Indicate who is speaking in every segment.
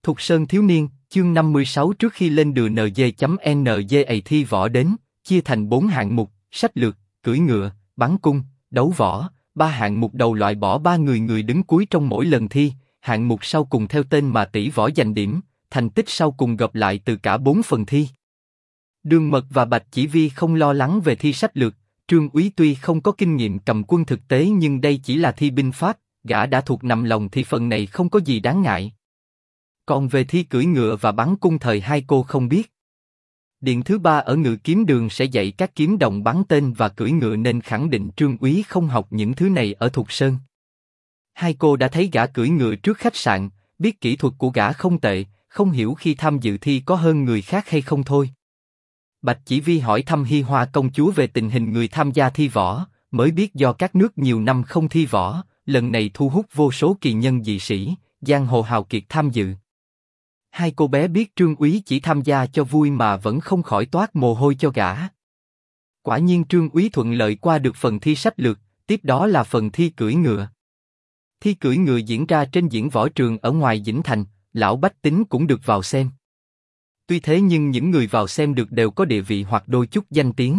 Speaker 1: Thục Sơn thiếu niên, chương 56 trước khi lên đường NG.NG thi võ đến, chia thành 4 hạng mục, sách lược, cưỡi ngựa, bắn cung, đấu võ, 3 hạng mục đầu loại bỏ 3 người đứng cuối trong mỗi lần thi, hạng mục sau cùng theo tên mà tỷ võ giành điểm, thành tích sau cùng gộp lại từ cả 4 phần thi. Đường Mật và Bạch Chỉ Vi không lo lắng về thi sách lược, Trương Úy tuy không có kinh nghiệm cầm quân thực tế nhưng đây chỉ là thi binh pháp, gã đã thuộc nằm lòng thì phần này không có gì đáng ngại. Còn về thi cưỡi ngựa và bắn cung thời hai cô không biết. Điện thứ 3 ở Ngự Kiếm Đường sẽ dạy các kiếm đồng bắn tên và cưỡi ngựa nên khẳng định Trương Úy không học những thứ này ở Thục Sơn. Hai cô đã thấy gã cưỡi ngựa trước khách sạn, biết kỹ thuật của gã không tệ, không hiểu khi tham dự thi có hơn người khác hay không thôi. Bạch Chỉ Vi hỏi thăm Hi Hoa công chúa về tình hình người tham gia thi võ, mới biết do các nước nhiều năm không thi võ, lần này thu hút vô số kỳ nhân dị sĩ, giang hồ hào kiệt tham dự. Hai cô bé biết Trương Úy chỉ tham gia cho vui mà vẫn không khỏi toát mồ hôi cho gã. Quả nhiên Trương Úy thuận lợi qua được phần thi sách lược, tiếp đó là phần thi cưỡi ngựa. Thi cưỡi ngựa diễn ra trên diễn võ trường ở ngoài Dĩnh Thành, lão bách tính cũng được vào xem. Tuy thế nhưng những người vào xem được đều có địa vị hoặc đôi chút danh tiếng.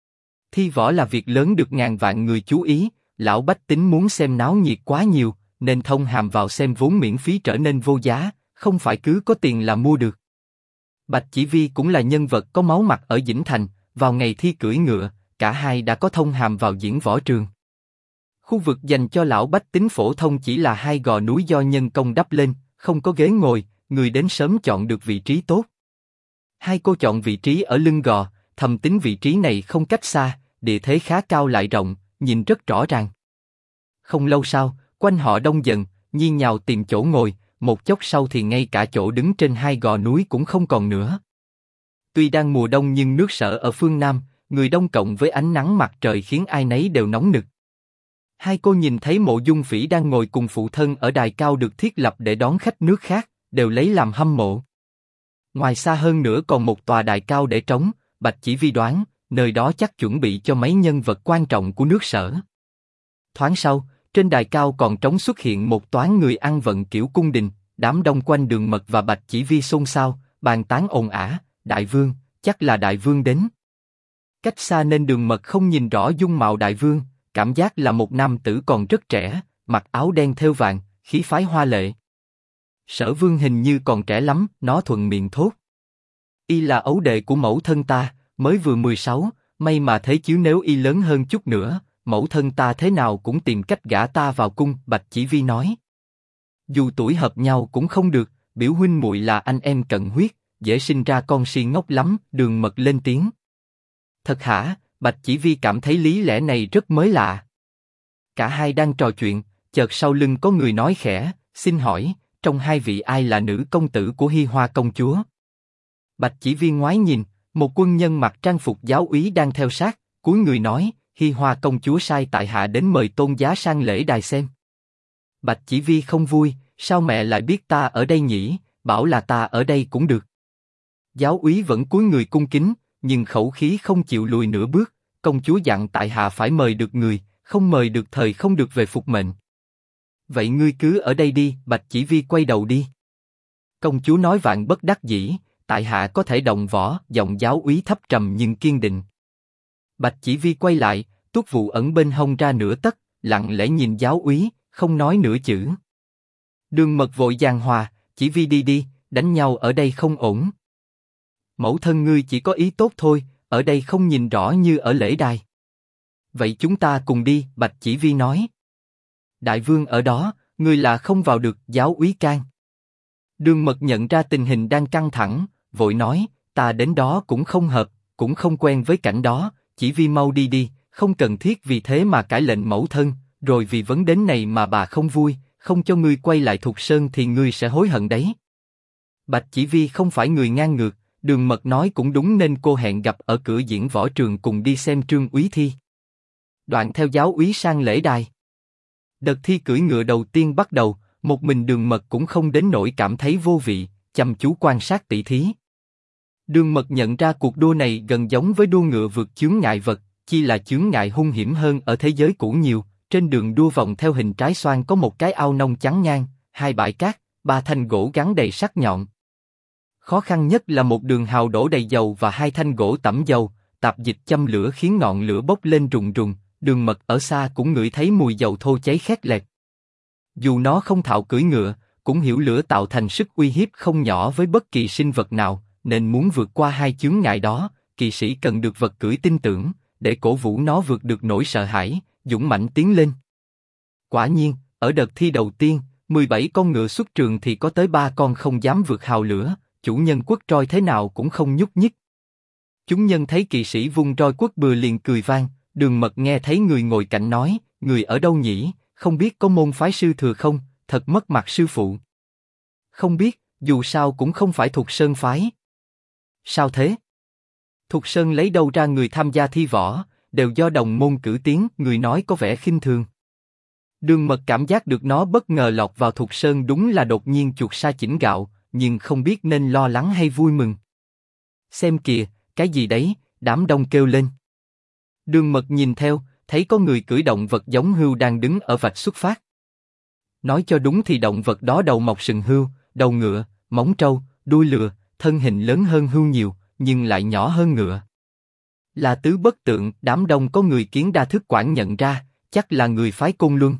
Speaker 1: Thi võ là việc lớn được ngàn vạn người chú ý, lão bách tính muốn xem náo nhiệt quá nhiều, nên thông hàm vào xem vốn miễn phí trở nên vô giá, không phải cứ có tiền là mua được. Bạch Chỉ Vi cũng là nhân vật có máu mặt ở Dĩnh Thành, vào ngày thi cưỡi ngựa, cả hai đã có thông hàm vào diễn võ trường. Khu vực dành cho lão bách tính phổ thông chỉ là 2 gò núi do nhân công đắp lên, không có ghế ngồi, người đến sớm chọn được vị trí tốt. Hai cô chọn vị trí ở lưng gò, thầm tính vị trí này không cách xa, địa thế khá cao lại rộng, nhìn rất rõ ràng. Không lâu sau, quanh họ đông dần, nhiên nhào tìm chỗ ngồi, một chốc sau thì ngay cả chỗ đứng trên 2 gò núi cũng không còn nữa. Tuy đang mùa đông nhưng nước Sở ở phương Nam, người đông cộng với ánh nắng mặt trời khiến ai nấy đều nóng nực. Hai cô nhìn thấy Mộ Dung Phỉ đang ngồi cùng phụ thân ở đài cao được thiết lập để đón khách nước khác, đều lấy làm hâm mộ. Ngoài xa hơn nữa còn một tòa đài cao để trống, Bạch Chỉ Vi đoán, nơi đó chắc chuẩn bị cho mấy nhân vật quan trọng của nước Sở. Thoáng sau, trên đài cao còn trống xuất hiện một toán người ăn vận kiểu cung đình, đám đông quanh Đường Mật và Bạch Chỉ Vi xôn xao, bàn tán ồn ào, đại vương, chắc là đại vương đến. Cách xa nên Đường Mật không nhìn rõ dung mạo đại vương, cảm giác là một nam tử còn rất trẻ, mặc áo đen thêu vàng, khí phái hoa lệ. Sở vương hình như còn trẻ lắm, nó thuận miệng thốt. Y là ấu đệ của mẫu thân ta, mới vừa 16, may mà thế chứ nếu y lớn hơn chút nữa, mẫu thân ta thế nào cũng tìm cách gả ta vào cung. Bạch Chỉ Vi nói. Dù tuổi hợp nhau cũng không được, biểu huynh muội là anh em cận huyết, dễ sinh ra con si ngốc lắm. Đường Mật lên tiếng. Thật hả? Bạch Chỉ Vi cảm thấy lý lẽ này rất mới lạ. Cả hai đang trò chuyện, chợt sau lưng có người nói khẽ, xin hỏi, trong hai vị ai là nữ công tử của Hi Hoa công chúa? Bạch Chỉ Vi ngoái nhìn, một quân nhân mặc trang phục giáo úy đang theo sát, cúi người nói, Hi Hoa công chúa sai tại hạ đến mời tôn giá sang lễ đài xem. Bạch Chỉ Vi không vui, sao mẹ lại biết ta ở đây nhỉ? Bảo là ta ở đây cũng được. Giáo úy vẫn cúi người cung kính, nhưng khẩu khí không chịu lùi nửa bước. Công chúa dặn tại hạ phải mời được người, không mời được thời không được về phục mệnh. Vậy ngươi cứ ở đây đi. Bạch Chỉ Vi quay đầu đi. Công chúa nói vạn bất đắc dĩ, tại hạ có thể động võ. Giọng giáo úy thấp trầm nhưng kiên định. Bạch Chỉ Vi quay lại, tuốt vụ ẩn bên hông ra nửa tấc, lặng lẽ nhìn giáo úy, không nói nửa chữ. Đường Mật vội giằng hòa, Chỉ Vi đi đi, đánh nhau ở đây không ổn. Mẫu thân ngươi chỉ có ý tốt thôi, ở đây không nhìn rõ như ở lễ đài. Vậy chúng ta cùng đi. Bạch Chỉ Vi nói. Đại vương ở đó, ngươi là không vào được. Giáo úy can. Đường Mật nhận ra tình hình đang căng thẳng, vội nói, ta đến đó cũng không hợp, cũng không quen với cảnh đó. Chỉ Vi mau đi đi, không cần thiết vì thế mà cãi lệnh mẫu thân, rồi vì vấn đề này mà bà không vui, không cho ngươi quay lại Thục Sơn thì ngươi sẽ hối hận đấy. Bạch Chỉ Vi không phải người ngang ngược, Đường Mật nói cũng đúng nên cô hẹn gặp ở cửa diễn võ trường cùng đi xem Trương Úy thi. Đoạn theo giáo úy sang lễ đài. Đợt thi cưỡi ngựa đầu tiên bắt đầu, một mình Đường Mật cũng không đến nỗi cảm thấy vô vị, chăm chú quan sát tỷ thí. Đường Mật nhận ra cuộc đua này gần giống với đua ngựa vượt chướng ngại vật, chỉ là chướng ngại hung hiểm hơn ở thế giới cũ nhiều. Trên đường đua vòng theo hình trái xoan có một cái ao nông chắn ngang, 2 bãi cát, ba thanh gỗ gắn đầy sắc nhọn. Khó khăn nhất là một đường hào đổ đầy dầu và hai thanh gỗ tẩm dầu, tạp dịch châm lửa khiến ngọn lửa bốc lên rùng rùng, Đường Mật ở xa cũng ngửi thấy mùi dầu thô cháy khét lẹt. Dù nó không thạo cưỡi ngựa, cũng hiểu lửa tạo thành sức uy hiếp không nhỏ với bất kỳ sinh vật nào, nên muốn vượt qua hai chướng ngại đó, kỵ sĩ cần được vật cưỡi tin tưởng, để cổ vũ nó vượt được nỗi sợ hãi, dũng mãnh tiến lên. Quả nhiên, ở đợt thi đầu tiên, 17 con ngựa xuất trường thì có tới 3 con không dám vượt hào lửa, chủ nhân quất roi thế nào cũng không nhúc nhích. Chúng nhân thấy kỵ sĩ vung roi quất bừa liền cười vang. Đường Mật nghe thấy người ngồi cạnh nói, người ở đâu nhỉ, không biết có môn phái sư thừa không, thật mất mặt sư phụ. Không biết, dù sao cũng không phải Thục Sơn phái. Sao thế? Thục Sơn lấy đâu ra người tham gia thi võ, đều do đồng môn cử tiến, người nói có vẻ khinh thường. Đường Mật cảm giác được nó bất ngờ lọt vào Thục Sơn đúng là đột nhiên chuột sa chỉnh gạo, nhưng không biết nên lo lắng hay vui mừng. Xem kìa, cái gì đấy, đám đông kêu lên. Đường Mật nhìn theo, thấy có người cưỡi động vật giống hươu đang đứng ở vạch xuất phát. Nói cho đúng thì động vật đó đầu mọc sừng hươu, đầu ngựa, móng trâu, đuôi lừa, thân hình lớn hơn hươu nhiều, nhưng lại nhỏ hơn ngựa. Là Tứ Bất Tượng, đám đông có người kiến đa thức quản nhận ra, chắc là người phái Côn Luân.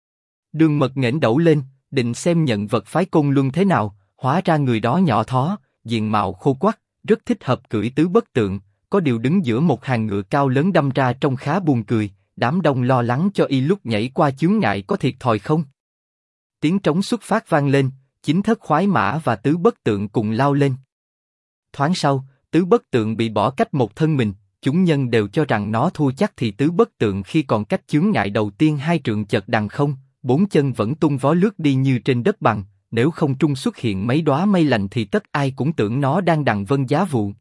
Speaker 1: Đường Mật nghển đầu lên, định xem nhận vật phái Côn Luân thế nào, hóa ra người đó nhỏ thó, diện mạo khô quắt, rất thích hợp cưỡi Tứ Bất Tượng. Có điều đứng giữa một hàng ngựa cao lớn đâm ra trông khá buồn cười, đám đông lo lắng cho y lúc nhảy qua chướng ngại có thiệt thòi không. Tiếng trống xuất phát vang lên, chính thất khoái mã và Tứ Bất Tượng cùng lao lên. Thoáng sau, Tứ Bất Tượng bị bỏ cách một thân mình, chúng nhân đều cho rằng nó thua chắc thì Tứ Bất Tượng khi còn cách chướng ngại đầu tiên 2 trượng chợt đằng không, 4 chân vẫn tung vó lướt đi như trên đất bằng, nếu không trung xuất hiện mấy đóa mây lành thì tất ai cũng tưởng nó đang đằng vân giá vụ.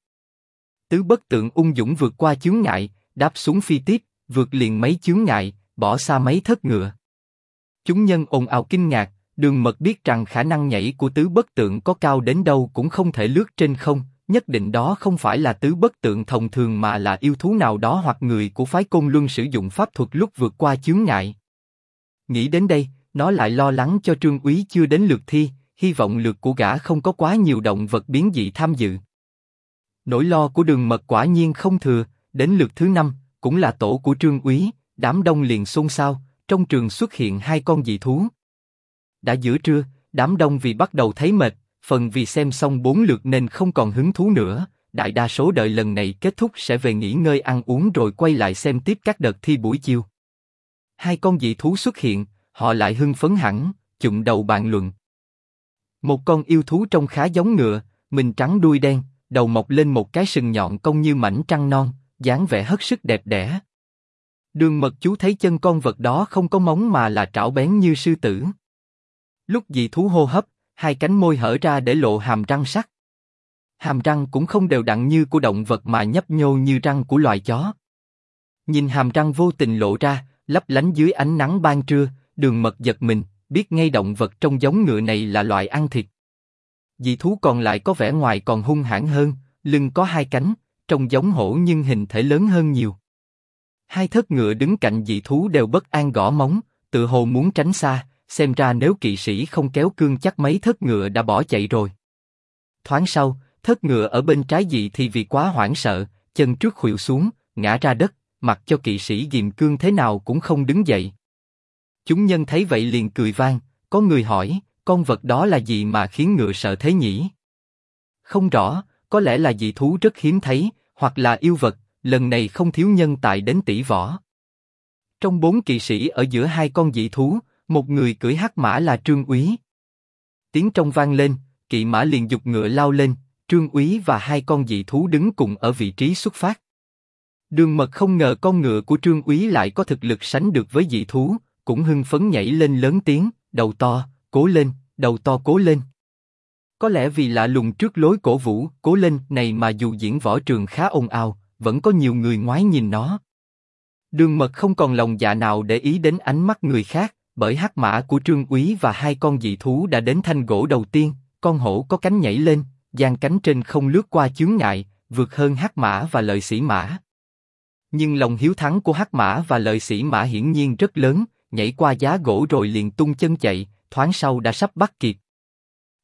Speaker 1: Tứ Bất Tượng ung dũng vượt qua chướng ngại, đáp xuống phi tiếp, vượt liền mấy chướng ngại, bỏ xa mấy thất ngựa. Chúng nhân ồn ào kinh ngạc, Đường Mật biết rằng khả năng nhảy của Tứ Bất Tượng có cao đến đâu cũng không thể lướt trên không, nhất định đó không phải là Tứ Bất Tượng thông thường mà là yêu thú nào đó hoặc người của phái Côn Luân sử dụng pháp thuật lúc vượt qua chướng ngại. Nghĩ đến đây, nó lại lo lắng cho Trương Úy chưa đến lượt thi, hy vọng lượt của gã không có quá nhiều động vật biến dị tham dự. Nỗi lo của Đường Mật quả nhiên không thừa, đến lượt thứ 5, cũng là tổ của Trương Úy, đám đông liền xôn xao, trong trường xuất hiện 2 con dị thú. Đã giữa trưa, đám đông vì bắt đầu thấy mệt, phần vì xem xong 4 lượt nên không còn hứng thú nữa, đại đa số đợi lần này kết thúc sẽ về nghỉ ngơi ăn uống rồi quay lại xem tiếp các đợt thi buổi chiều. 2 con dị thú xuất hiện, họ lại hưng phấn hẳn, chụm đầu bàn luận. Một con yêu thú trông khá giống ngựa, mình trắng đuôi đen, đầu mọc lên một cái sừng nhọn cong như mảnh trăng non, dáng vẻ hết sức đẹp đẽ. Đường Mật chú thấy chân con vật đó không có móng mà là trảo bén như sư tử. Lúc dị thú hô hấp, 2 cánh môi hở ra để lộ hàm răng sắc. Hàm răng cũng không đều đặn như của động vật mà nhấp nhô như răng của loài chó. Nhìn hàm răng vô tình lộ ra, lấp lánh dưới ánh nắng ban trưa, Đường Mật giật mình, biết ngay động vật trông giống ngựa này là loại ăn thịt. Dị thú còn lại có vẻ ngoài còn hung hãn hơn, lưng có 2 cánh, trông giống hổ nhưng hình thể lớn hơn nhiều. 2 thất ngựa đứng cạnh dị thú đều bất an gõ móng, tự hồ muốn tránh xa, xem ra nếu kỵ sĩ không kéo cương chắc mấy thất ngựa đã bỏ chạy rồi. Thoáng sau, thất ngựa ở bên trái dị thì vì quá hoảng sợ, chân trước khuỵu xuống, ngã ra đất, mặc cho kỵ sĩ ghìm cương thế nào cũng không đứng dậy. Chúng nhân thấy vậy liền cười vang, có người hỏi, con vật đó là gì mà khiến ngựa sợ thế nhỉ? Không rõ, có lẽ là dị thú rất hiếm thấy, hoặc là yêu vật, lần này không thiếu nhân tài đến tỷ võ. Trong 4 kỵ sĩ ở giữa 2 con dị thú, một người cưỡi hắc mã là Trương Úy. Tiếng trong vang lên, kỵ mã liền giục ngựa lao lên, Trương Úy và 2 con dị thú đứng cùng ở vị trí xuất phát. Đường Mật không ngờ con ngựa của Trương Úy lại có thực lực sánh được với dị thú, cũng hưng phấn nhảy lên lớn tiếng, đầu to, cố lên, đầu to cố lên. Có lẽ vì lạ lùng trước lối cổ vũ, cố lên này mà dù diễn võ trường khá ồn ào, vẫn có nhiều người ngoái nhìn nó. Đường Mật không còn lòng dạ nào để ý đến ánh mắt người khác, bởi hắc mã của Trương Úy và 2 con dị thú đã đến thanh gỗ đầu tiên, con hổ có cánh nhảy lên, giang cánh trên không lướt qua chướng ngại, vượt hơn hắc mã và lợi sĩ mã. Nhưng lòng hiếu thắng của hắc mã và lợi sĩ mã hiển nhiên rất lớn, nhảy qua giá gỗ rồi liền tung chân chạy, thoáng sau đã sắp bắt kịp.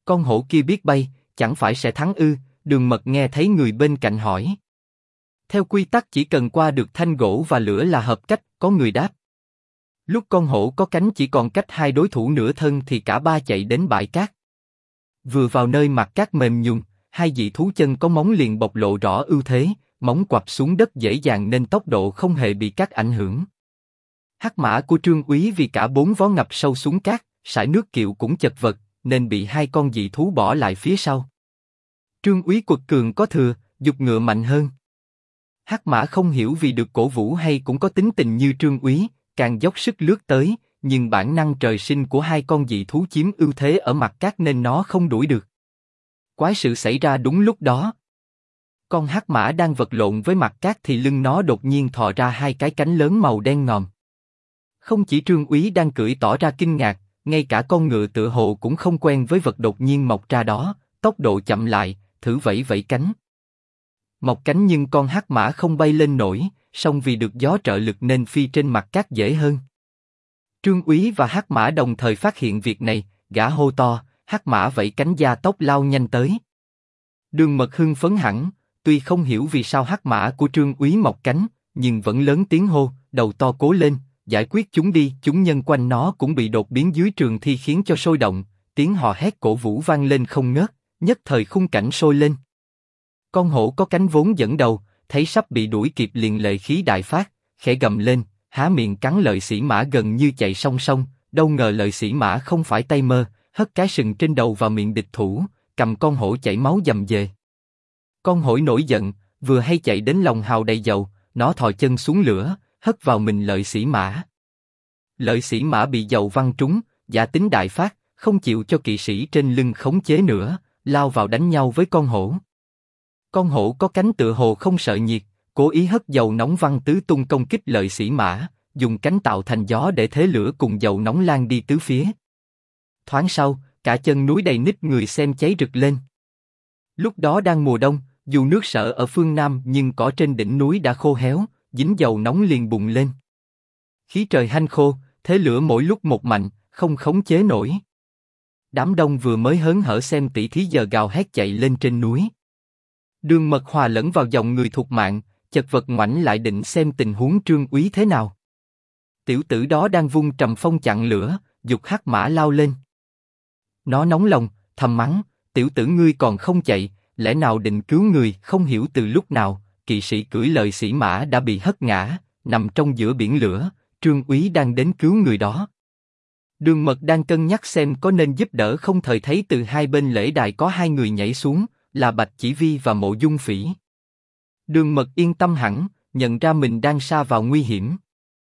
Speaker 1: Con hổ kia biết bay, chẳng phải sẽ thắng ư? Đường Mật nghe thấy người bên cạnh hỏi. Theo quy tắc chỉ cần qua được thanh gỗ và lửa là hợp cách, có người đáp. Lúc con hổ có cánh chỉ còn cách hai đối thủ nửa thân thì cả ba chạy đến bãi cát. Vừa vào nơi mặt cát mềm nhùn, hai dị thú chân có móng liền bộc lộ rõ ưu thế, móng quặp xuống đất dễ dàng nên tốc độ không hề bị cát ảnh hưởng. Hắc mã của Trương Úy vì cả bốn vó ngập sâu xuống cát, sải nước kiệu cũng chật vật, nên bị hai con dị thú bỏ lại phía sau. Trương Úy quật cường có thừa, giục ngựa mạnh hơn. Hắc mã không hiểu vì được cổ vũ hay cũng có tính tình như Trương Úy, càng dốc sức lướt tới, nhưng bản năng trời sinh của hai con dị thú chiếm ưu thế ở mặt cát nên nó không đuổi được. Quái sự xảy ra đúng lúc đó. Con hắc mã đang vật lộn với mặt cát thì lưng nó đột nhiên thò ra hai cái cánh lớn màu đen ngòm. Không chỉ Trương Úy đang cưỡi tỏ ra kinh ngạc, ngay cả con ngựa tựa hồ cũng không quen với vật đột nhiên mọc ra đó, tốc độ chậm lại, thử vẫy vẫy cánh. Mọc cánh nhưng con hắc mã không bay lên nổi, song vì được gió trợ lực nên phi trên mặt cát dễ hơn. Trương Úy và hắc mã đồng thời phát hiện việc này, gã hô to, hắc mã vẫy cánh gia tốc lao nhanh tới. Đường Mật hưng phấn hẳn, tuy không hiểu vì sao hắc mã của Trương Úy mọc cánh, nhưng vẫn lớn tiếng hô, đầu to cố lên, giải quyết chúng đi. Chúng nhân quanh nó cũng bị đột biến dưới trường thi khiến cho sôi động, tiếng hò hét cổ vũ vang lên không ngớt, nhất thời khung cảnh sôi lên. Con hổ có cánh vốn dẫn đầu, thấy sắp bị đuổi kịp liền lệ khí đại phát, khẽ gầm lên, há miệng cắn lợi sĩ mã gần như chạy song song. Đâu ngờ lợi sĩ mã không phải tay mơ, hất cái sừng trên đầu vào miệng địch thủ, cầm con hổ chảy máu dầm về. Con hổ nổi giận, vừa hay chạy đến lòng hào đầy dầu, nó thò chân xuống lửa, hất vào mình lợi sĩ mã. Lợi sĩ mã bị dầu văng trúng, giả tính đại phát, không chịu cho kỵ sĩ trên lưng khống chế nữa, lao vào đánh nhau với con hổ. Con hổ có cánh tựa hồ không sợ nhiệt, cố ý hất dầu nóng văng tứ tung công kích lợi sĩ mã, dùng cánh tạo thành gió để thế lửa cùng dầu nóng lan đi tứ phía. Thoáng sau, cả chân núi đầy nít người xem cháy rực lên. Lúc đó đang mùa đông, dù nước sở ở phương Nam nhưng cỏ trên đỉnh núi đã khô héo, dính dầu nóng liền bùng lên. Khí trời hanh khô, thế lửa mỗi lúc một mạnh, không khống chế nổi. Đám đông vừa mới hớn hở xem tỷ thí giờ gào hét chạy lên trên núi. Đường Mật hòa lẫn vào dòng người thuộc mạng, chật vật ngoảnh lại định xem tình huống Trương Úy thế nào. Tiểu tử đó đang vung trầm phong chặn lửa, giục hắc mã lao lên. Nó nóng lòng, thầm mắng, tiểu tử ngươi còn không chạy, lẽ nào định cứu người? Không hiểu từ lúc nào, kỵ sĩ cưỡi lợi sĩ mã đã bị hất ngã, nằm trong giữa biển lửa. Trương Úy đang đến cứu người đó. Đường Mật đang cân nhắc xem có nên giúp đỡ không, thời thấy từ hai bên lễ đài có hai người nhảy xuống, là Bạch Chỉ Vi và Mộ Dung Phỉ. Đường Mật yên tâm hẳn, nhận ra mình đang sa vào nguy hiểm.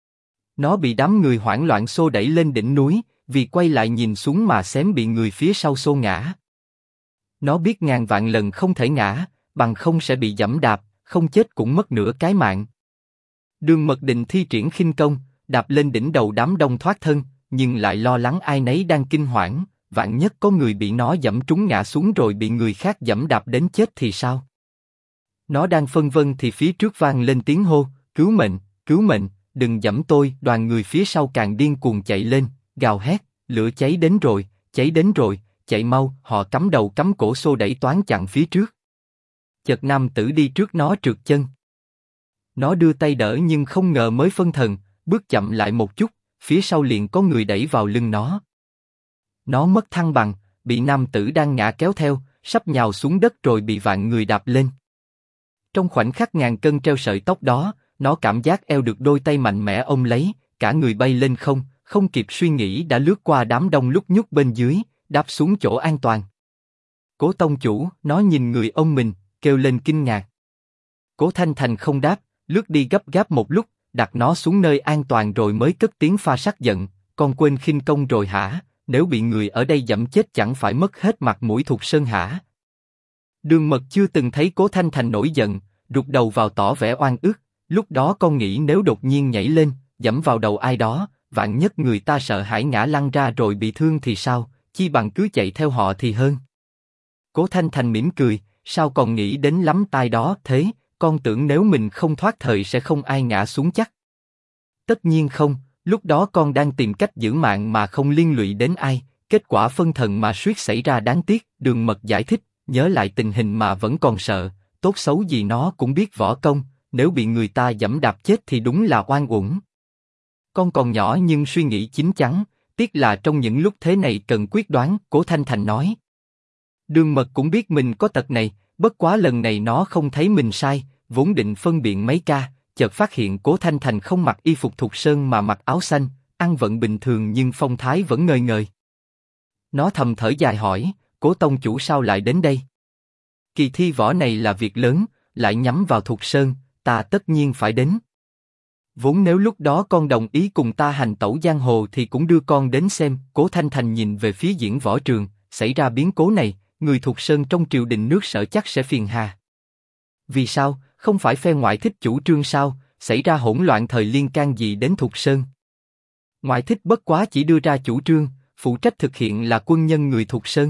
Speaker 1: Nó bị đám người hoảng loạn xô đẩy lên đỉnh núi, vì quay lại nhìn xuống mà xém bị người phía sau xô ngã. Nó biết ngàn vạn lần không thể ngã, bằng không sẽ bị giẫm đạp, không chết cũng mất nửa cái mạng. Đường Mật định thi triển khinh công, đạp lên đỉnh đầu đám đông thoát thân, nhưng lại lo lắng ai nấy đang kinh hoảng, vạn nhất có người bị nó giẫm trúng ngã xuống rồi bị người khác giẫm đạp đến chết thì sao? Nó đang phân vân thì phía trước vang lên tiếng hô, cứu mệnh, đừng giẫm tôi. Đoàn người phía sau càng điên cuồng chạy lên, gào hét, lửa cháy đến rồi, chạy mau. Họ cắm đầu cắm cổ xô đẩy toán chặn phía trước. Chợt nam tử đi trước nó trượt chân. Nó đưa tay đỡ nhưng không ngờ mới phân thần, bước chậm lại một chút, phía sau liền có người đẩy vào lưng nó. Nó mất thăng bằng, bị nam tử đang ngã kéo theo, sắp nhào xuống đất rồi bị vạn người đạp lên. Trong khoảnh khắc ngàn cân treo sợi tóc đó, nó cảm giác eo được đôi tay mạnh mẽ ôm lấy, cả người bay lên không kịp suy nghĩ đã lướt qua đám đông lúc nhúc bên dưới, đáp xuống chỗ an toàn. Cố tông chủ, nó nhìn người ôm mình, kêu lên kinh ngạc. Cố Thanh Thành không đáp, lướt đi gấp gáp một lúc, đặt nó xuống nơi an toàn rồi mới cất tiếng pha sắc giận, con quên khinh công rồi hả? Nếu bị người ở đây giẫm chết chẳng phải mất hết mặt mũi Thục Sơn hả? Đường Mật chưa từng thấy Cố Thanh Thành nổi giận, rụt đầu vào tỏ vẻ oan ức. Lúc đó con nghĩ nếu đột nhiên nhảy lên, giẫm vào đầu ai đó, vạn nhất người ta sợ hãi ngã lăn ra rồi bị thương thì sao? Chi bằng cứ chạy theo họ thì hơn. Cố Thanh Thành mỉm cười, sao còn nghĩ đến lắm tai đó thế? Con tưởng nếu mình không thoát thời sẽ không ai ngã xuống chắc. Tất nhiên không, lúc đó con đang tìm cách giữ mạng mà không liên lụy đến ai, kết quả phân thần mà suýt xảy ra đáng tiếc. Đường Mật giải thích, nhớ lại tình hình mà vẫn còn sợ, tốt xấu gì nó cũng biết võ công, nếu bị người ta giẫm đạp chết thì đúng là oan uổng. Con còn nhỏ nhưng suy nghĩ chín chắn, tiếc là trong những lúc thế này cần quyết đoán, Cố Thanh Thành nói. Đường Mật cũng biết mình có tật này, bất quá lần này nó không thấy mình sai, vốn định phân biện mấy ca, chợt phát hiện Cố Thanh Thành không mặc y phục Thục Sơn mà mặc áo xanh, ăn vận bình thường nhưng phong thái vẫn ngời ngời. Nó thầm thở dài hỏi, Cố tông chủ sao lại đến đây? Kỳ thi võ này là việc lớn, lại nhắm vào Thục Sơn, ta tất nhiên phải đến. Vốn nếu lúc đó con đồng ý cùng ta hành tẩu giang hồ thì cũng đưa con đến xem. Cố Thanh Thành nhìn về phía diễn võ trường, xảy ra biến cố này, người Thục Sơn trong triều đình nước Sở chắc sẽ phiền hà. Vì sao, không phải phe ngoại thích chủ trương sao, xảy ra hỗn loạn thời liên can gì đến Thục Sơn? Ngoại thích bất quá chỉ đưa ra chủ trương, phụ trách thực hiện là quân nhân người Thục Sơn.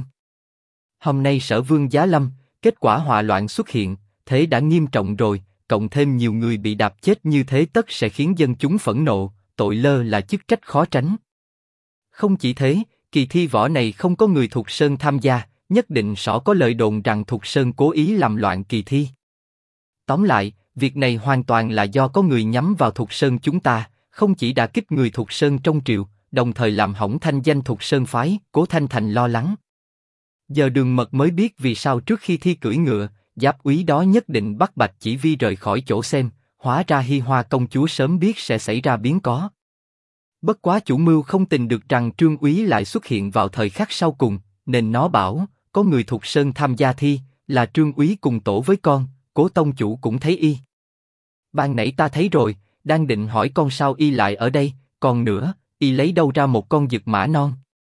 Speaker 1: Hôm nay Sở Vương giá lâm, kết quả họa loạn xuất hiện, thế đã nghiêm trọng rồi, cộng thêm nhiều người bị đạp chết như thế tất sẽ khiến dân chúng phẫn nộ, tội lơ là chức trách khó tránh. Không chỉ thế, kỳ thi võ này không có người Thục Sơn tham gia, nhất định sẽ có lời đồn rằng Thục Sơn cố ý làm loạn kỳ thi. Tóm lại, việc này hoàn toàn là do có người nhắm vào Thục Sơn chúng ta, không chỉ đả kích người Thục Sơn trong triều, đồng thời làm hỏng thanh danh Thục Sơn phái. Cố Thanh Thành lo lắng. Giờ Đường Mật mới biết vì sao trước khi thi cưỡi ngựa, giáp úy đó nhất định bắt Bạch Chỉ Vi rời khỏi chỗ xem, hóa ra Hi Hoa công chúa sớm biết sẽ xảy ra biến cố. Bất quá chủ mưu không tình được rằng Trương úy lại xuất hiện vào thời khắc sau cùng, nên nó bảo, có người Thục Sơn tham gia thi, là Trương úy cùng tổ với con, Cố tông chủ cũng thấy y. Ban nãy ta thấy rồi, đang định hỏi con sao y lại ở đây, còn nữa, y lấy đâu ra một con dực mã non?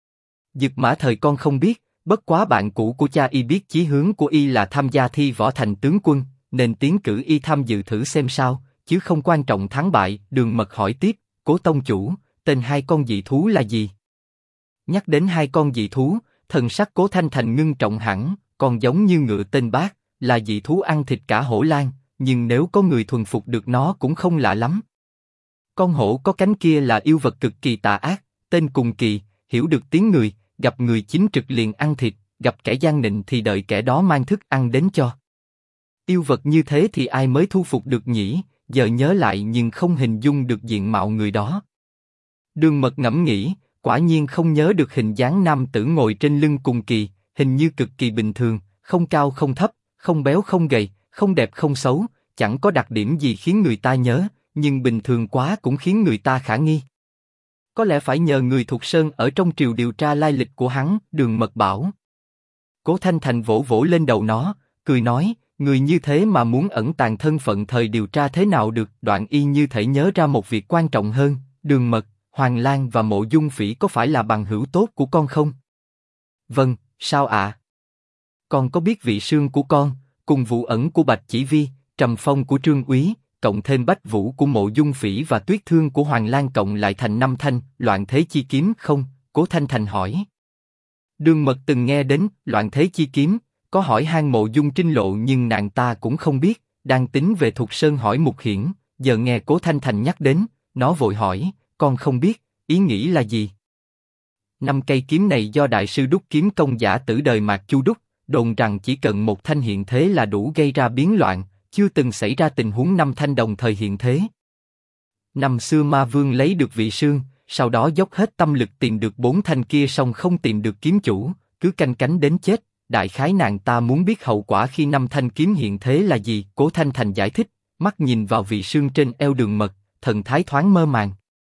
Speaker 1: Dực mã thời con không biết, bất quá bạn cũ của cha y biết chí hướng của y là tham gia thi võ thành tướng quân, nên tiến cử y tham dự thử xem sao, chứ không quan trọng thắng bại. Đường Mật hỏi tiếp, Cố tông chủ, tên hai con dị thú là gì? Nhắc đến hai con dị thú, thần sắc Cố Thanh Thành ngưng trọng hẳn, còn giống như ngựa tên Bác, là dị thú ăn thịt cả hổ lang, nhưng nếu có người thuần phục được nó cũng không lạ lắm. Con hổ có cánh kia là yêu vật cực kỳ tà ác, tên Cùng Kỳ, hiểu được tiếng người, gặp người chính trực liền ăn thịt, gặp kẻ gian nịnh thì đợi kẻ đó mang thức ăn đến cho. Yêu vật như thế thì ai mới thu phục được nhỉ? Giờ nhớ lại nhưng không hình dung được diện mạo người đó. Đường Mật ngẫm nghĩ, quả nhiên không nhớ được hình dáng nam tử ngồi trên lưng Cùng Kỳ, hình như cực kỳ bình thường, không cao không thấp, không béo không gầy, không đẹp không xấu, chẳng có đặc điểm gì khiến người ta nhớ, nhưng bình thường quá cũng khiến người ta khả nghi. Có lẽ phải nhờ người Thục Sơn ở trong triều điều tra lai lịch của hắn. Đường Mật bảo. Cố Thanh Thành vỗ vỗ lên đầu nó, cười nói, người như thế mà muốn ẩn tàng thân phận thời điều tra thế nào được? Đoạn y như thể nhớ ra một việc quan trọng hơn. Đường Mật, Hoàng Lang và Mộ Dung Phỉ có phải là bằng hữu tốt của con không? Vâng, sao ạ? Con có biết vị Sương của con, cùng Vụ Ẩn của Bạch Chỉ Vi, Trầm Phong của Trương úy, cộng thêm Bách Vũ của Mộ Dung Phỉ và Tuyết Thương của Hoàng Lang cộng lại thành 5 thanh Loạn Thế Chi Kiếm không? Cố Thanh Thành hỏi. Đường Mật từng nghe đến Loạn Thế Chi Kiếm, có hỏi han Mộ Dung Trinh Lộ nhưng nàng ta cũng không biết, đang tính về Thục Sơn hỏi Mục Hiển, giờ nghe Cố Thanh Thành nhắc đến, nó vội hỏi, con không biết, ý nghĩ là gì? 5 cây kiếm này do đại sư đúc kiếm công giả tử đời Mạc Chu đúc, đồn rằng chỉ cần một thanh hiện thế là đủ gây ra biến loạn, chưa từng xảy ra tình huống 5 thanh đồng thời hiện thế. Năm xưa Ma Vương lấy được vị Sương, sau đó dốc hết tâm lực tìm được 4 thanh kia song không tìm được kiếm chủ, cứ canh cánh đến chết. Đại khái nàng ta muốn biết hậu quả khi 5 thanh kiếm hiện thế là gì. Cố Thanh Thành giải thích, mắt nhìn vào vị Sương trên eo Đường Mật, thần thái thoáng mơ màng.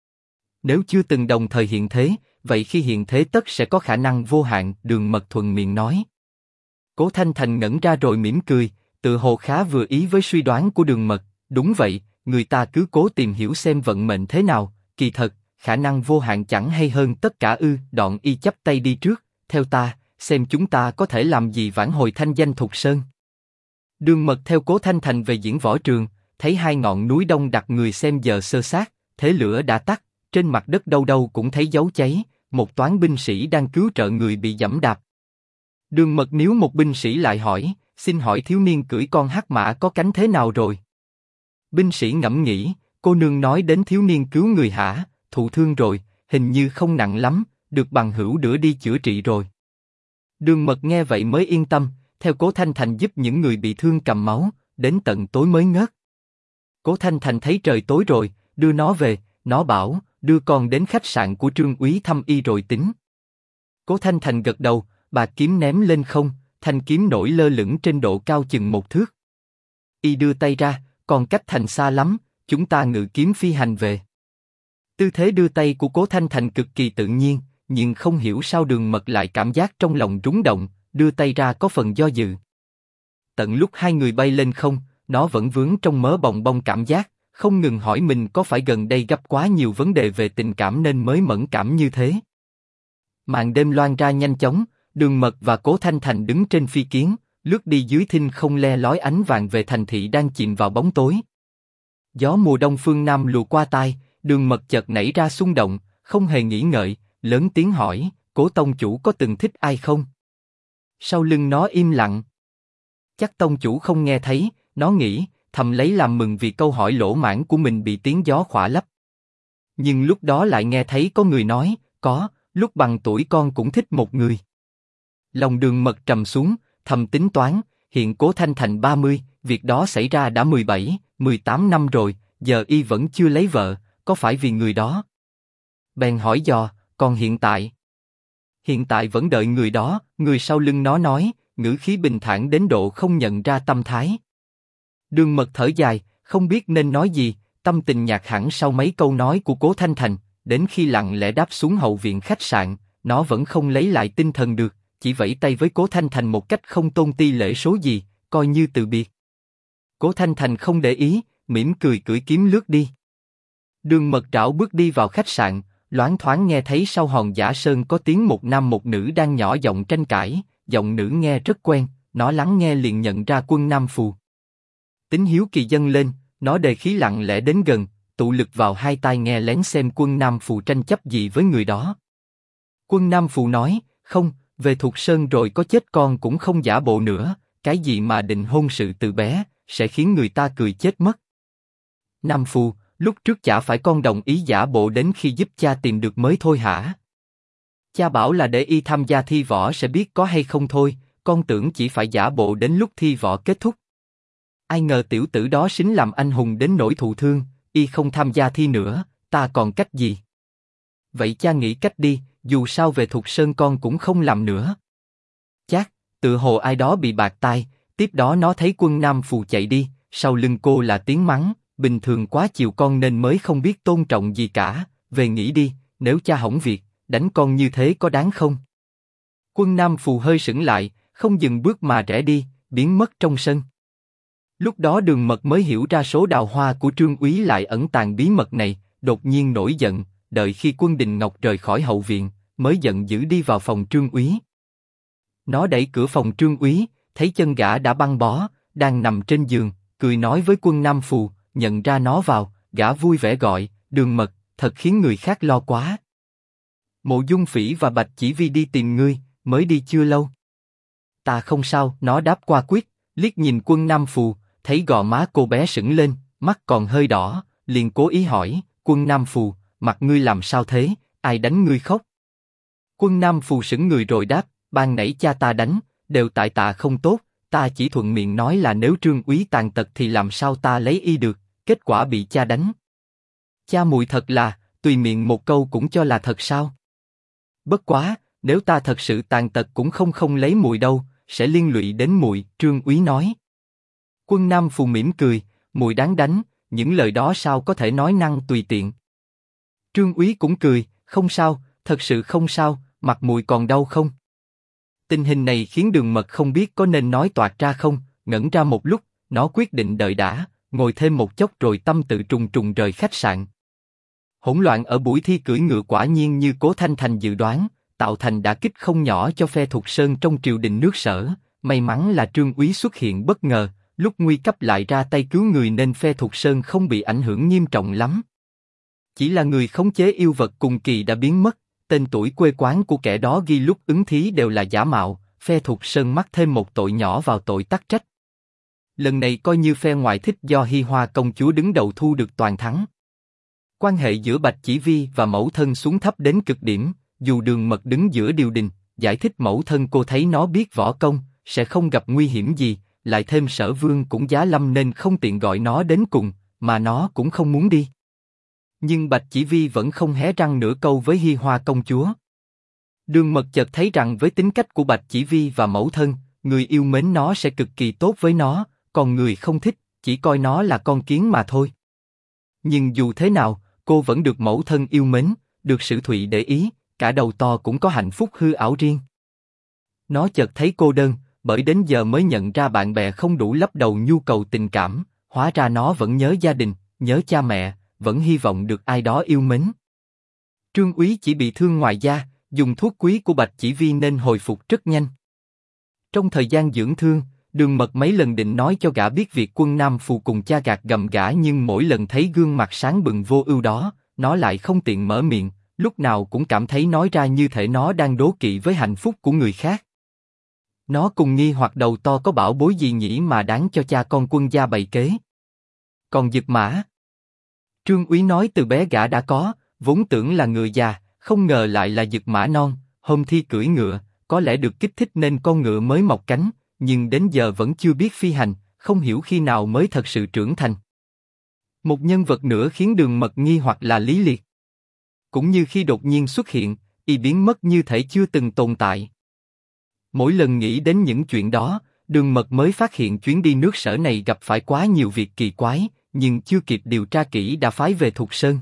Speaker 1: Nếu chưa từng đồng thời hiện thế, vậy khi hiện thế tất sẽ có khả năng vô hạn. Đường Mật thuận miệng nói. Cố Thanh Thành ngẩn ra rồi mỉm cười, tự hồ khá vừa ý với suy đoán của Đường Mật. Đúng vậy, người ta cứ cố tìm hiểu xem vận mệnh thế nào, kỳ thật, khả năng vô hạn chẳng hay hơn tất cả ư? Đoạn y chắp tay đi trước, theo ta, xem chúng ta có thể làm gì vãn hồi thanh danh Thục Sơn. Đường Mật theo Cố Thanh Thành về diễn võ trường, thấy hai ngọn núi đông đặt người xem giờ sơ sát, thế lửa đã tắt, trên mặt đất đâu đâu cũng thấy dấu cháy, một toán binh sĩ đang cứu trợ người bị giẫm đạp. Đường Mật níu một binh sĩ lại hỏi, xin hỏi thiếu niên cưỡi con hắc mã có cánh thế nào rồi? Binh sĩ ngẫm nghĩ, cô nương nói đến thiếu niên cứu người hả? Thụ thương rồi, hình như không nặng lắm. được bằng hữu đưa đi chữa trị rồi. Đường Mật nghe vậy mới yên tâm, theo Cố Thanh Thành giúp những người bị thương cầm máu, đến tận tối mới ngớt. Cố Thanh Thành thấy trời tối rồi, đưa nó về, nó bảo, đưa con đến khách sạn của Trương Úy thăm y rồi tính. Cố Thanh Thành gật đầu, bạc kiếm ném lên không, thanh kiếm nổi lơ lửng trên độ cao chừng 1 thước. Y đưa tay ra, còn cách thành xa lắm, chúng ta ngự kiếm phi hành về. Tư thế đưa tay của Cố Thanh Thành cực kỳ tự nhiên, nhưng không hiểu sao Đường Mật lại cảm giác trong lòng rúng động, đưa tay ra có phần do dự. Tận lúc hai người bay lên không, nó vẫn vướng trong mớ bòng bong cảm giác, không ngừng hỏi mình có phải gần đây gặp quá nhiều vấn đề về tình cảm nên mới mẫn cảm như thế. Màn đêm loang ra nhanh chóng, Đường Mật và Cố Thanh Thành đứng trên phi kiến, lướt đi dưới thinh không le lói ánh vàng về thành thị đang chìm vào bóng tối. Gió mùa đông phương Nam lùa qua tai, Đường Mật chợt nảy ra xung động, không hề nghĩ ngợi, lớn tiếng hỏi, Cố tông chủ có từng thích ai không? Sau lưng nó im lặng. Chắc tông chủ không nghe thấy, nó nghĩ, thầm lấy làm mừng vì câu hỏi lỗ mãng của mình bị tiếng gió khỏa lấp. Nhưng lúc đó lại nghe thấy có người nói, có, lúc bằng tuổi con cũng thích một người. Lòng Đường Mật trầm xuống, thầm tính toán, hiện Cố Thanh Thành 30, việc đó xảy ra đã 17, 18 năm rồi, giờ y vẫn chưa lấy vợ, có phải vì người đó? Bèn hỏi dò, còn hiện tại? Hiện tại vẫn đợi người đó, người sau lưng nó nói, ngữ khí bình thản đến độ không nhận ra tâm thái. Đường Mật thở dài, không biết nên nói gì, tâm tình nhạt hẳn sau mấy câu nói của Cố Thanh Thành, đến khi lặng lẽ đáp xuống hậu viện khách sạn, nó vẫn không lấy lại tinh thần được, chỉ vẫy tay với Cố Thanh Thành một cách không tôn ti lễ số gì, coi như từ biệt. Cố Thanh Thành không để ý, mỉm cười cưỡi kiếm lướt đi. Đường Mật rảo bước đi vào khách sạn, loáng thoáng nghe thấy sau hòn giả sơn có tiếng một nam một nữ đang nhỏ giọng tranh cãi, giọng nữ nghe rất quen, nó lắng nghe liền nhận ra Quân Nam Phù. Tính hiếu kỳ dâng lên, nó đề khí lặng lẽ đến gần, tụ lực vào hai tai nghe lén xem Quân Nam Phù tranh chấp gì với người đó. Quân Nam Phù nói, không, về Thục Sơn rồi có chết con cũng không giả bộ nữa, cái gì mà định hôn sự từ bé, sẽ khiến người ta cười chết mất. Nam Phù, lúc trước chả phải con đồng ý giả bộ đến khi giúp cha tìm được mới thôi hả? Cha bảo là để y tham gia thi võ sẽ biết có hay không thôi, con tưởng chỉ phải giả bộ đến lúc thi võ kết thúc. Ai ngờ tiểu tử đó xính làm anh hùng đến nỗi thụ thương, y không tham gia thi nữa, ta còn cách gì? Vậy cha nghĩ cách đi, dù sao về Thục Sơn con cũng không làm nữa. Chát, tự hồ ai đó bị bạc tai, tiếp đó nó thấy Quân Nam Phù chạy đi, sau lưng cô là tiếng mắng, bình thường quá chiều con nên mới không biết tôn trọng gì cả, về nghỉ đi, nếu cha hỏng việc, đánh con như thế có đáng không? Quân Nam Phù hơi sững lại, không dừng bước mà rẽ đi, biến mất trong sân. Lúc đó Đường Mật mới hiểu ra số đào hoa của Trương Úy lại ẩn tàng bí mật này, đột nhiên nổi giận, đợi khi Quân Đình Ngọc rời khỏi hậu viện, mới giận dữ đi vào phòng Trương Úy. Nó đẩy cửa phòng Trương Úy, thấy chân gã đã băng bó, đang nằm trên giường, cười nói với Quân Nam Phù, nhận ra nó vào, gã vui vẻ gọi, Đường Mật, thật khiến người khác lo quá. Mộ Dung Phỉ và Bạch Chỉ Vi đi tìm ngươi, mới đi chưa lâu. Ta không sao, nó đáp qua quyết, liếc nhìn Quân Nam Phù, thấy gò má cô bé sững lên, mắt còn hơi đỏ, liền cố ý hỏi, Quân Nam Phù, mặt ngươi làm sao thế, ai đánh ngươi khóc? Quân Nam Phù sững người rồi đáp, ban nãy cha ta đánh, đều tại ta không tốt, ta chỉ thuận miệng nói là nếu Trương Úy tàn tật thì làm sao ta lấy y được, kết quả bị cha đánh. Cha muội thật là, tùy miệng một câu cũng cho là thật sao? Bất quá, nếu ta thật sự tàn tật cũng không lấy muội đâu, sẽ liên lụy đến muội, Trương Úy nói. Quân Nam Phù mỉm cười, muội đáng đánh, những lời đó sao có thể nói năng tùy tiện. Trương Úy cũng cười, không sao, thật sự không sao, mặt muội còn đau không? Tình hình này khiến Đường Mật không biết có nên nói toạc ra không, ngẩn ra một lúc, nó quyết định đợi đã, ngồi thêm một chốc rồi tâm tự trùng trùng rời khách sạn. Hỗn loạn ở buổi thi cưỡi ngựa quả nhiên như Cố Thanh Thành dự đoán, tạo thành đả kích không nhỏ cho phe Thục Sơn trong triều đình nước Sở. May mắn là Trương Úy xuất hiện bất ngờ, lúc nguy cấp lại ra tay cứu người nên phe Thục Sơn không bị ảnh hưởng nghiêm trọng lắm. Chỉ là người khống chế yêu vật cùng kỳ đã biến mất, tên tuổi quê quán của kẻ đó ghi lúc ứng thí đều là giả mạo, phe Thục Sơn mắc thêm một tội nhỏ vào tội tắc trách. Lần này coi như phe ngoại thích do Hi Hoa công chúa đứng đầu thu được toàn thắng. Quan hệ giữa Bạch Chỉ Vi và mẫu thân xuống thấp đến cực điểm, dù Đường Mật đứng giữa điều đình, giải thích mẫu thân cô thấy nó biết võ công, sẽ không gặp nguy hiểm gì, lại thêm Sở Vương cũng giá lâm nên không tiện gọi nó đến cùng, mà nó cũng không muốn đi. Nhưng Bạch Chỉ Vi vẫn không hé răng nửa câu với Hi Hoa công chúa. Đường Mật chợt thấy rằng với tính cách của Bạch Chỉ Vi và mẫu thân, người yêu mến nó sẽ cực kỳ tốt với nó, còn người không thích, chỉ coi nó là con kiến mà thôi. Nhưng dù thế nào, cô vẫn được mẫu thân yêu mến, được Sử Thụy để ý, cả đầu to cũng có hạnh phúc hư ảo riêng. Nó chợt thấy cô đơn, bởi đến giờ mới nhận ra bạn bè không đủ lấp đầu nhu cầu tình cảm, hóa ra nó vẫn nhớ gia đình, nhớ cha mẹ, vẫn hy vọng được ai đó yêu mến. Trương Úy chỉ bị thương ngoài da, dùng thuốc quý của Bạch Chỉ Vi nên hồi phục rất nhanh. Trong thời gian dưỡng thương, Đường Mật mấy lần định nói cho gã biết việc Quân Nam Phù cùng cha gạt gầm gã, nhưng mỗi lần thấy gương mặt sáng bừng vô ưu đó, nó lại không tiện mở miệng, lúc nào cũng cảm thấy nói ra như thể nó đang đố kỵ với hạnh phúc của người khác. Nó cùng nghi hoặc đầu to có bảo bối gì nhỉ mà đáng cho cha con Quân gia bày kế. Còn Dực Mã, Trương Úy nói từ bé gã đã có, vốn tưởng là ngựa già, không ngờ lại là Dực Mã non. Hôm thi cưỡi ngựa, có lẽ được kích thích nên con ngựa mới mọc cánh, nhưng đến giờ vẫn chưa biết phi hành, không hiểu khi nào mới thật sự trưởng thành. Một nhân vật nữa khiến Đường Mật nghi hoặc là Lý Liệt. Cũng như khi đột nhiên xuất hiện, y biến mất như thể chưa từng tồn tại. Mỗi lần nghĩ đến những chuyện đó, Đường Mật mới phát hiện chuyến đi nước Sở này gặp phải quá nhiều việc kỳ quái, nhưng chưa kịp điều tra kỹ đã phái về Thục Sơn.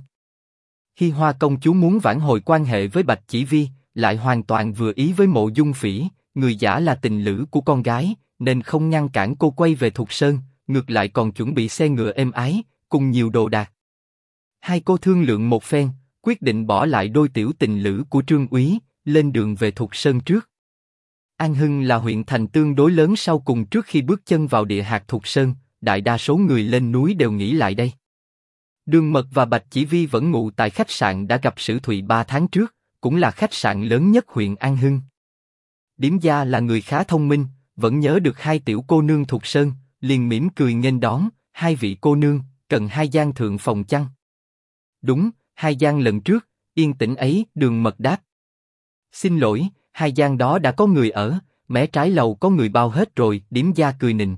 Speaker 1: Hi Hoa công chúa muốn vãn hồi quan hệ với Bạch Chỉ Vi, lại hoàn toàn vừa ý với Mộ Dung Phỉ, người giả là tình lữ của con gái, nên không ngăn cản cô quay về Thục Sơn, ngược lại còn chuẩn bị xe ngựa êm ái, cùng nhiều đồ đạc. Hai cô thương lượng một phen, quyết định bỏ lại đôi tiểu tình lữ của Trương Úy, lên đường về Thục Sơn trước. An Hưng là huyện thành tương đối lớn sau cùng trước khi bước chân vào địa hạt Thục Sơn, đại đa số người lên núi đều nghỉ lại đây. Đường Mật và Bạch Chỉ Vi vẫn ngủ tại khách sạn đã gặp Sử Thụy 3 tháng trước, cũng là khách sạn lớn nhất huyện An Hưng. Điếm gia là người khá thông minh, vẫn nhớ được hai tiểu cô nương Thục Sơn, liền mỉm cười nghênh đón. Hai vị cô nương, cần hai gian thượng phòng chăng? Đúng, hai gian lần trước, yên tĩnh ấy. Đường Mật đáp. Xin lỗi, hai gian đó đã có người ở, mé trái lầu có người bao hết rồi. Điếm gia cười nịnh.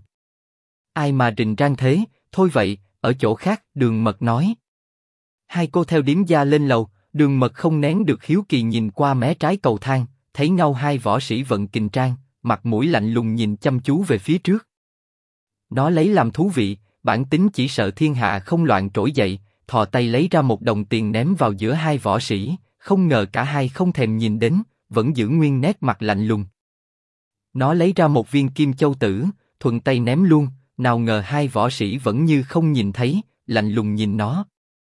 Speaker 1: Ai mà rình rang thế, thôi vậy, ở chỗ khác. Đường Mật nói. Hai cô theo điếm gia lên lầu, Đường Mật không nén được hiếu kỳ nhìn qua mé trái cầu thang, thấy ngâu hai võ sĩ vận kình trang, mặt mũi lạnh lùng nhìn chăm chú về phía trước. Nó lấy làm thú vị, bản tính chỉ sợ thiên hạ không loạn trỗi dậy, thò tay lấy ra một đồng tiền ném vào giữa hai võ sĩ, không ngờ cả hai không thèm nhìn đến, vẫn giữ nguyên nét mặt lạnh lùng. Nó lấy ra một viên kim châu tử, thuận tay ném luôn, nào ngờ hai võ sĩ vẫn như không nhìn thấy, lạnh lùng nhìn nó.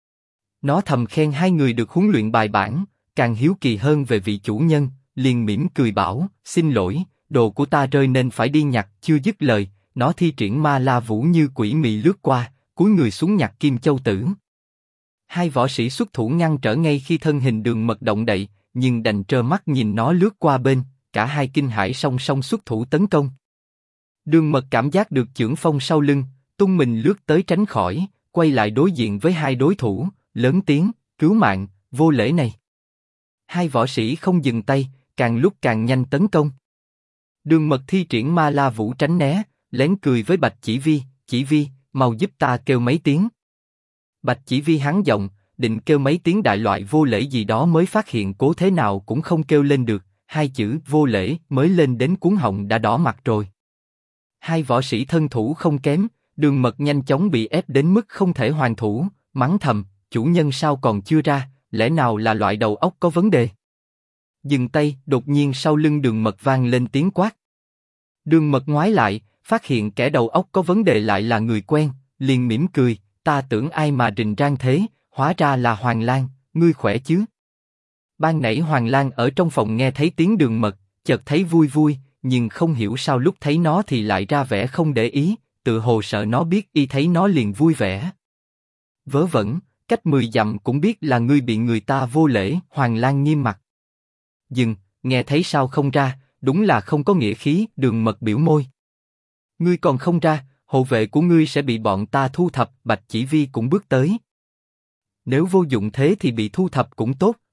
Speaker 1: Nó thầm khen hai người được huấn luyện bài bản, càng hiếu kỳ hơn về vị chủ nhân, liền mỉm cười bảo, xin lỗi, đồ của ta rơi nên phải đi nhặt. Chưa dứt lời, nó thi triển ma la vũ như quỷ mị lướt qua, cúi người xuống nhặt kim châu tử. Hai võ sĩ xuất thủ ngăn trở ngay khi thân hình Đường Mật động đậy, nhưng đành trơ mắt nhìn nó lướt qua bên, cả hai kinh hãi song song xuất thủ tấn công. Đường Mật cảm giác được chưởng phong sau lưng, tung mình lướt tới tránh khỏi, quay lại đối diện với hai đối thủ, lớn tiếng, cứu mạng, vô lễ này. Hai võ sĩ không dừng tay, càng lúc càng nhanh tấn công. Đường Mật thi triển ma la vũ tránh né, lén cười với Bạch Chỉ Vi, mau giúp ta kêu mấy tiếng. Bạch Chỉ Vi hắn giọng, định kêu mấy tiếng đại loại vô lễ gì đó mới phát hiện cố thế nào cũng không kêu lên được, hai chữ vô lễ mới lên đến cuống họng đã đỏ mặt rồi. Hai võ sĩ thân thủ không kém, Đường Mật nhanh chóng bị ép đến mức không thể hoàn thủ, mắng thầm, chủ nhân sao còn chưa ra, lẽ nào là loại đầu óc có vấn đề? Dừng tay. Đột nhiên sau lưng Đường Mật vang lên tiếng quát. Đường Mật ngoái lại, phát hiện kẻ đầu óc có vấn đề lại là người quen, liền mỉm cười, ta tưởng ai mà rình rang thế, hóa ra là Hoàng Lan, ngươi khỏe chứ? Ban nãy Hoàng Lan ở trong phòng nghe thấy tiếng Đường Mật, chợt thấy vui vui, nhưng không hiểu sao lúc thấy nó thì lại ra vẻ không để ý, tự hồ sợ nó biết y thấy nó liền vui vẻ. Vớ vẩn, cách 10 dặm cũng biết là ngươi bị người ta vô lễ. Hoàng Lan nghiêm mặt. Dừng, nghe thấy sao không ra, đúng là không có nghĩa khí. Đường Mật biểu môi. Ngươi còn không ra, hộ vệ của ngươi sẽ bị bọn ta thu thập. Bạch Chỉ Vi cũng bước tới. Nếu vô dụng thế thì bị thu thập cũng tốt.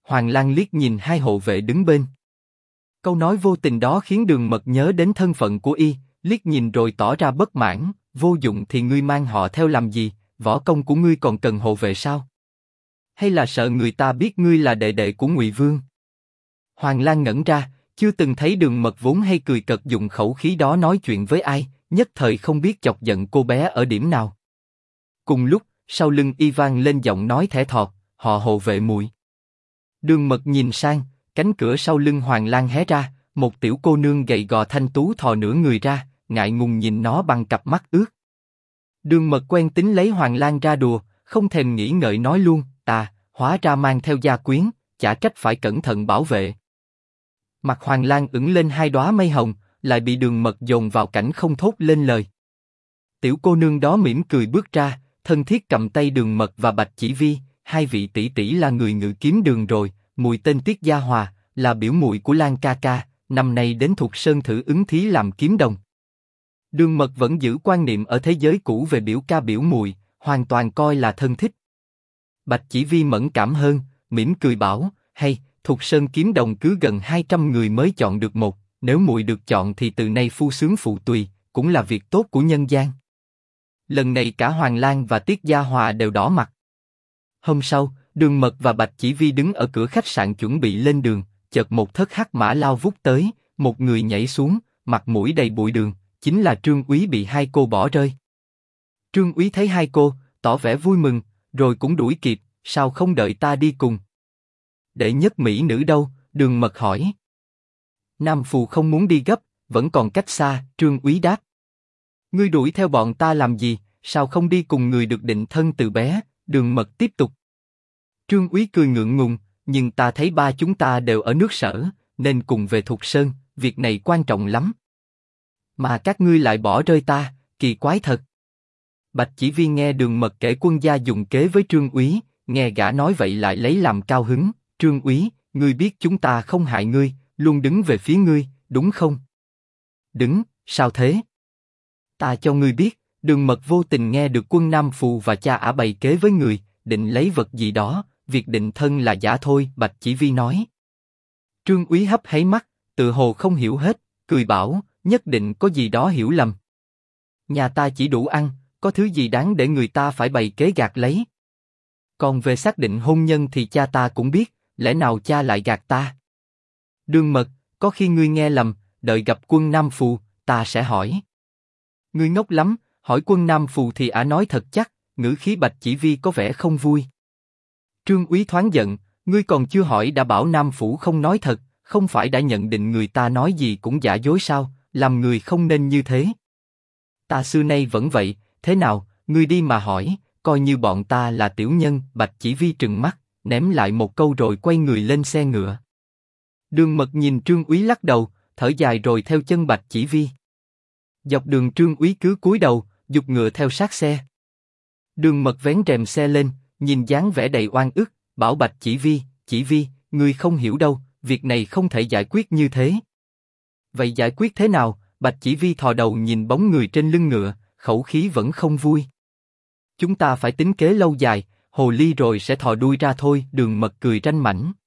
Speaker 1: Hoàng Lang liếc nhìn hai hộ vệ đứng bên. Câu nói vô tình đó khiến Đường Mật nhớ đến thân phận của y, liếc nhìn rồi tỏ ra bất mãn. Vô dụng thì ngươi mang họ theo làm gì? Võ công của ngươi còn cần hộ vệ sao? Hay là sợ người ta biết ngươi là đệ đệ của Ngụy Vương? Hoàng Lang ngẩn ra, chưa từng thấy Đường Mật vốn hay cười cợt dùng khẩu khí đó nói chuyện với ai, nhất thời không biết chọc giận cô bé ở điểm nào. Cùng lúc, sau lưng y vang lên giọng nói thẻ thọt, họ hộ vệ muội. Đường Mật nhìn sang, cánh cửa sau lưng Hoàng Lang hé ra, một tiểu cô nương gầy gò thanh tú thò nửa người ra, ngại ngùng nhìn nó bằng cặp mắt ướt. Đường Mật quen tính lấy Hoàng Lang ra đùa, không thèm nghĩ ngợi nói luôn, hóa ra mang theo gia quyến, chả trách phải cẩn thận bảo vệ. Mặt Hoàng Lang ửng lên hai đóa mây hồng, lại bị Đường Mật dồn vào cảnh không thốt lên lời. Tiểu cô nương đó mỉm cười bước ra, thân thiết cầm tay Đường Mật và Bạch Chỉ Vi, hai vị tỷ tỷ là người Ngự Kiếm Đường rồi, mùi tên Tiết Gia Hòa, là biểu muội của Lang ca ca, năm nay đến Thục Sơn thử ứng thí làm kiếm đồng. Đường Mật vẫn giữ quan niệm ở thế giới cũ về biểu ca biểu muội, hoàn toàn coi là thân thích. Bạch Chỉ Vi mẫn cảm hơn, mỉm cười bảo, hay, Thục Sơn kiếm đồng cứ gần 200 người mới chọn được một, nếu muội được chọn thì từ nay phu sướng phụ tùy, cũng là việc tốt của nhân gian. Lần này cả Hoàng Lang và Tiết Gia Hòa đều đỏ mặt. Hôm sau, Đường Mật và Bạch Chỉ Vi đứng ở cửa khách sạn chuẩn bị lên đường, chợt một thất hắc mã lao vút tới, một người nhảy xuống, mặt mũi đầy bụi đường, chính là Trương Úy bị hai cô bỏ rơi. Trương Úy thấy hai cô, tỏ vẻ vui mừng, rồi cũng đuổi kịp, sao không đợi ta đi cùng? Đệ nhất mỹ nữ đâu? Đường Mật hỏi. Nam Phù không muốn đi gấp, vẫn còn cách xa, Trương Úy đáp. Ngươi đuổi theo bọn ta làm gì, sao không đi cùng người được định thân từ bé? Đường Mật tiếp tục. Trương Úy cười ngượng ngùng, nhưng ta thấy ba chúng ta đều ở nước Sở, nên cùng về Thục Sơn, việc này quan trọng lắm. Mà các ngươi lại bỏ rơi ta, kỳ quái thật. Bạch Chỉ Vi nghe Đường Mật kể quân gia dùng kế với Trương Úy, nghe gã nói vậy lại lấy làm cao hứng. Trương Úy, ngươi biết chúng ta không hại ngươi, luôn đứng về phía ngươi, đúng không? Đứng, sao thế? Ta cho ngươi biết, Đường Mật vô tình nghe được quân Nam Phù và cha ả bày kế với người, định lấy vật gì đó, việc định thân là giả thôi, Bạch Chỉ Vi nói. Trương Úy hấp háy mắt, tự hồ không hiểu hết, cười bảo, nhất định có gì đó hiểu lầm. Nhà ta chỉ đủ ăn, có thứ gì đáng để người ta phải bày kế gạt lấy? Còn về xác định hôn nhân thì cha ta cũng biết, lẽ nào cha lại gạt ta? Đường Mật, có khi ngươi nghe lầm, đợi gặp quân Nam Phù, ta sẽ hỏi. Ngươi ngốc lắm, hỏi quân Nam Phù thì ả nói thật chắc, ngữ khí Bạch Chỉ Vi có vẻ không vui. Trương Úy thoáng giận, ngươi còn chưa hỏi đã bảo Nam Phủ không nói thật, không phải đã nhận định người ta nói gì cũng giả dối sao, làm người không nên như thế. Ta xưa nay vẫn vậy, thế nào, ngươi đi mà hỏi, coi như bọn ta là tiểu nhân. Bạch Chỉ Vi trừng mắt, ném lại một câu rồi quay người lên xe ngựa. Đường Mật nhìn Trương Úy lắc đầu, thở dài rồi theo chân Bạch Chỉ Vi. Dọc đường Trương Úy cứ cúi đầu, giục ngựa theo sát xe. Đường Mật vén rèm xe lên, nhìn dáng vẻ đầy oan ức, bảo Bạch Chỉ Vi, ngươi không hiểu đâu, việc này không thể giải quyết như thế. Vậy giải quyết thế nào? Bạch Chỉ Vi thò đầu nhìn bóng người trên lưng ngựa, khẩu khí vẫn không vui. Chúng ta phải tính kế lâu dài, hồ ly rồi sẽ thò đuôi ra thôi. Đường Mật cười ranh mãnh.